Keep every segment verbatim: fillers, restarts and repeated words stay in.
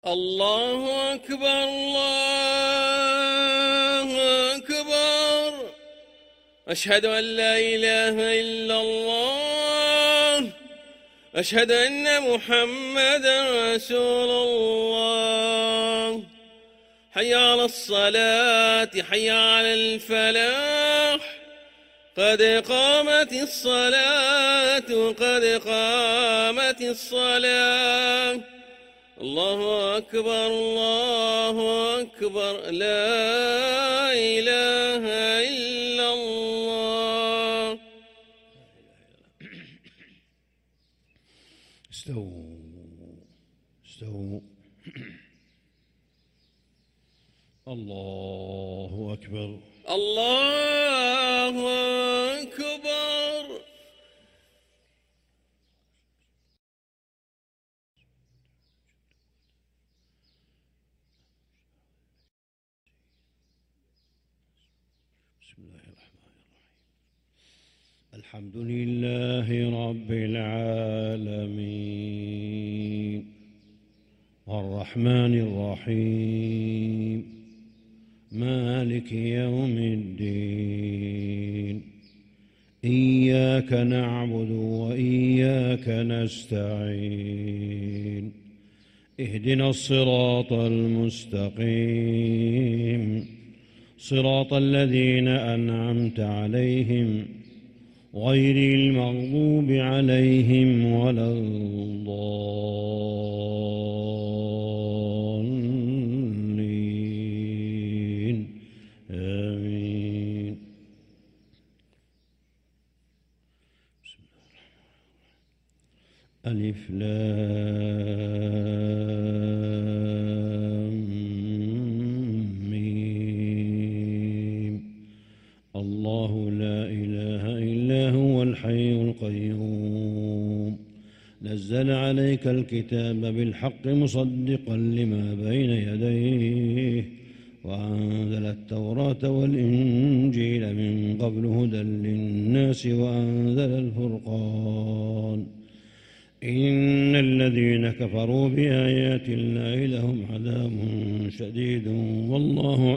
الله أكبر الله أكبر. أشهد أن لا إله إلا الله. أشهد أن محمدا رسول الله. حي على الصلاة حي على الفلاح. قد قامت الصلاة قد قامت الصلاة. الله أكبر الله أكبر. لا إله إلا الله. استووا استووا. الله أكبر الله أكبر. بسم الله الرحمن الرحيم. الحمد لله رب العالمين الرحمن الرحيم مالك يوم الدين. إياك نعبد وإياك نستعين. اهدنا الصراط المستقيم صراط الذين أنعمت عليهم غير المغضوب عليهم ولا الضالين. آمين. بسم الله الرحمن الرحيم. ألف لام ميم. الله لا إله إلا هو الحي القيوم. نزل عليك الكتاب بالحق مصدقا لما بين يديه وأنزل التوراة والإنجيل من قبل هدى للناس وأنزل الفرقان. إن الذين كفروا بآيات الله لهم عذاب شديد والله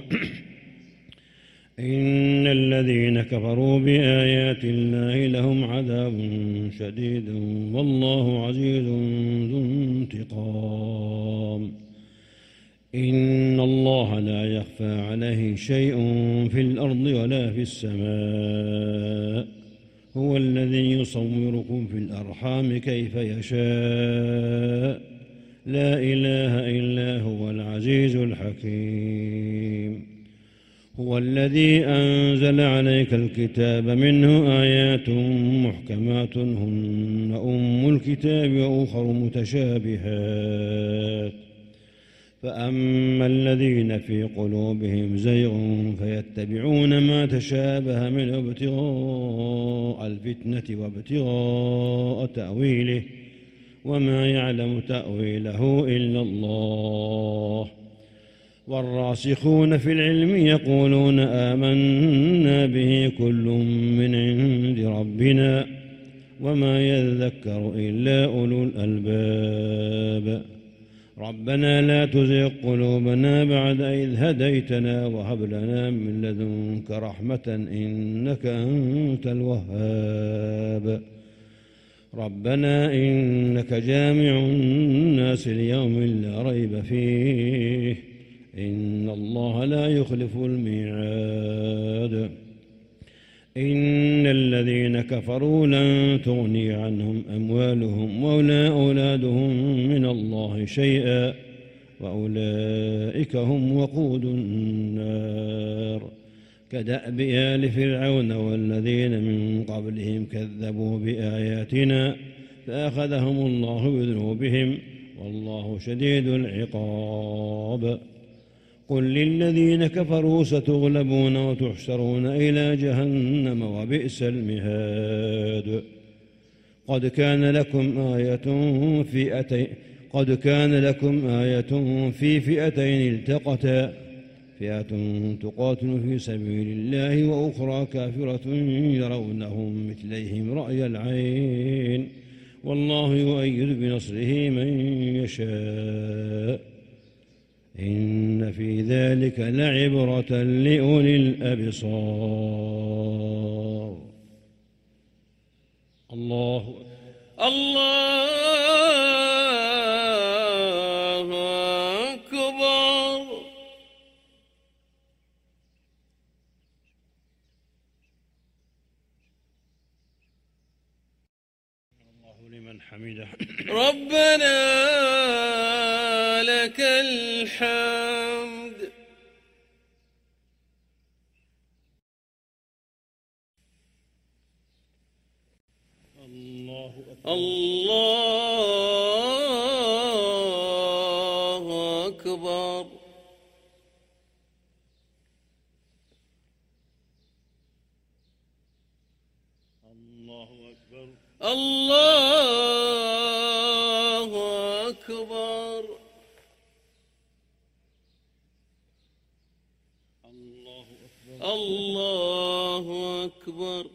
إن الذين كفروا بآيات الله لهم عذاب شديد والله عزيز ذو انتقام. إن الله لا يخفى عليه شيء في الأرض ولا في السماء. هو الذي يصوركم في الأرحام كيف يشاء. لا إله إلا هو العزيز الحكيم. هو الذي أنزل عليك الكتاب منه آيات محكمات هن أم الكتاب وأخر متشابهات. فأما الذين في قلوبهم زيغ فيتبعون ما تشابه منه ابتغاء الفتنة وابتغاء تأويله وما يعلم تأويله إلا الله. والراسخون في العلم يقولون آمنا به كل من عند ربنا وما يذكر إلا أولو الألباب. ربنا لا تزغ قلوبنا بعد إذ هديتنا وهب لنا من لدنك رحمة إنك أنت الوهاب. ربنا إنك جامع الناس ليوم لا ريب فيه إن الله لا يخلف الميعاد. إن الذين كفروا لن تغني عنهم أموالهم ولا أولادهم من الله شيئا وأولئك هم وقود النار. كدأب آل فرعون والذين من قبلهم كذبوا بآياتنا فأخذهم الله بذنوبهم والله شديد العقاب. قل للذين كفروا ستغلبون وتحشرون إلى جهنم وبئس المهاد. قد كان لكم آية فئتين قد كان لكم آية في فئتين التقتا فئة تقاتل في سبيل الله وأخرى كافرة يرونهم مثليهم رأي العين والله يؤيد بنصره من يشاء إن في ذلك لعبرة لأولي الأبصار. الله الله أكبر. الله لمن حمده. ربنا لك الحمد. الله أكبر. الله أكبر. الله أكبر. الله أكبر. الله أكبر.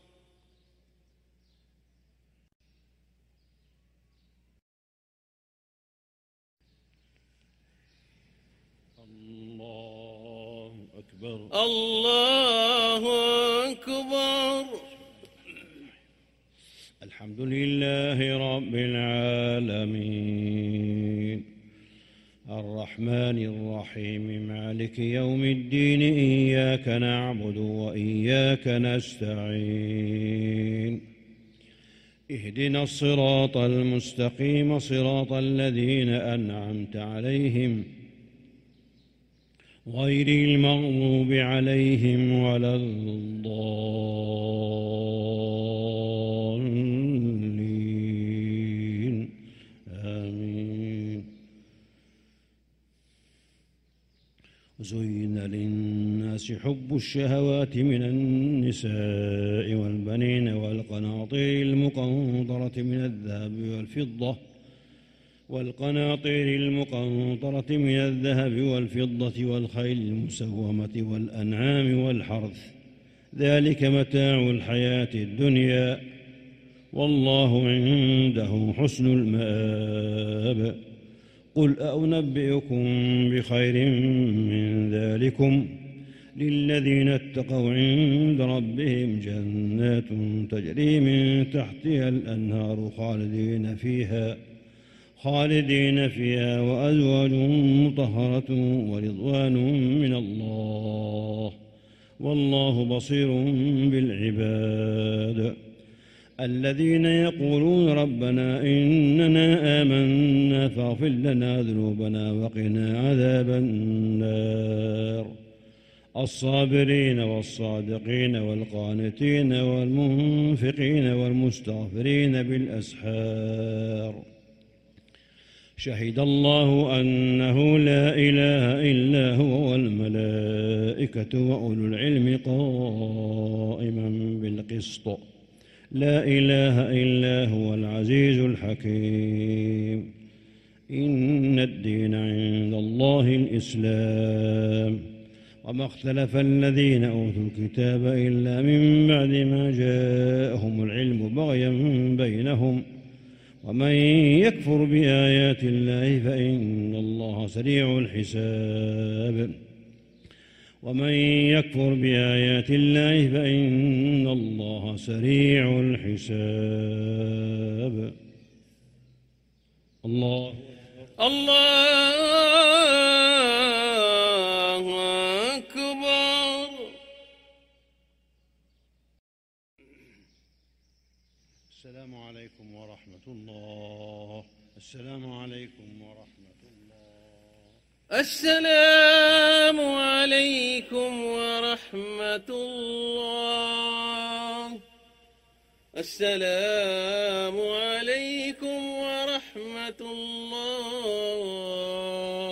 الله أكبر. الله أكبر. الحمد لله رب العالمين الرحمن الرحيم مالك يوم الدين إياك نعبد وإياك نستعين اهدنا الصراط المستقيم صراط الذين أنعمت عليهم غير المغضوب عليهم ولا الضالين آمين. زين للناس حب الشهوات من النساء والبنين والقناطير المقنطرة من الذهب والفضة والقناطير المقنطرة من الذهب والفضة والخيل المسومة والأنعام والحرث ذلك متاع الحياة الدنيا والله عنده حسن المآب. قل أنبئكم بخير من ذلكم للذين اتقوا عند ربهم جنات تجري من تحتها الأنهار خالدين فيها خالدين فيها وأزواج مطهرة ورضوان من الله والله بصير بالعباد. الذين يقولون ربنا إننا آمنا فاغفر لنا ذنوبنا وقنا عذاب النار. الصابرين والصادقين والقانتين والمنفقين والمستغفرين بالأسحار. شهد الله أنه لا إله إلا هو والملائكة وأولو العلم قائما بالقسط لا إله إلا هو العزيز الحكيم. إن الدين عند الله الإسلام وما اختلف الذين أوتوا الكتاب إلا من بعد ما جاءهم العلم بغيا بينهم ومن يكفر بآيات الله فإن الله سريع الحساب. ومن يكفر بآيات الله فإن الله سريع الحساب. الله الله أكبر. السلام عليكم ورحمة الله. السلام عليكم ورحمة الله. السلام عليكم ورحمة الله. السلام عليكم ورحمة الله.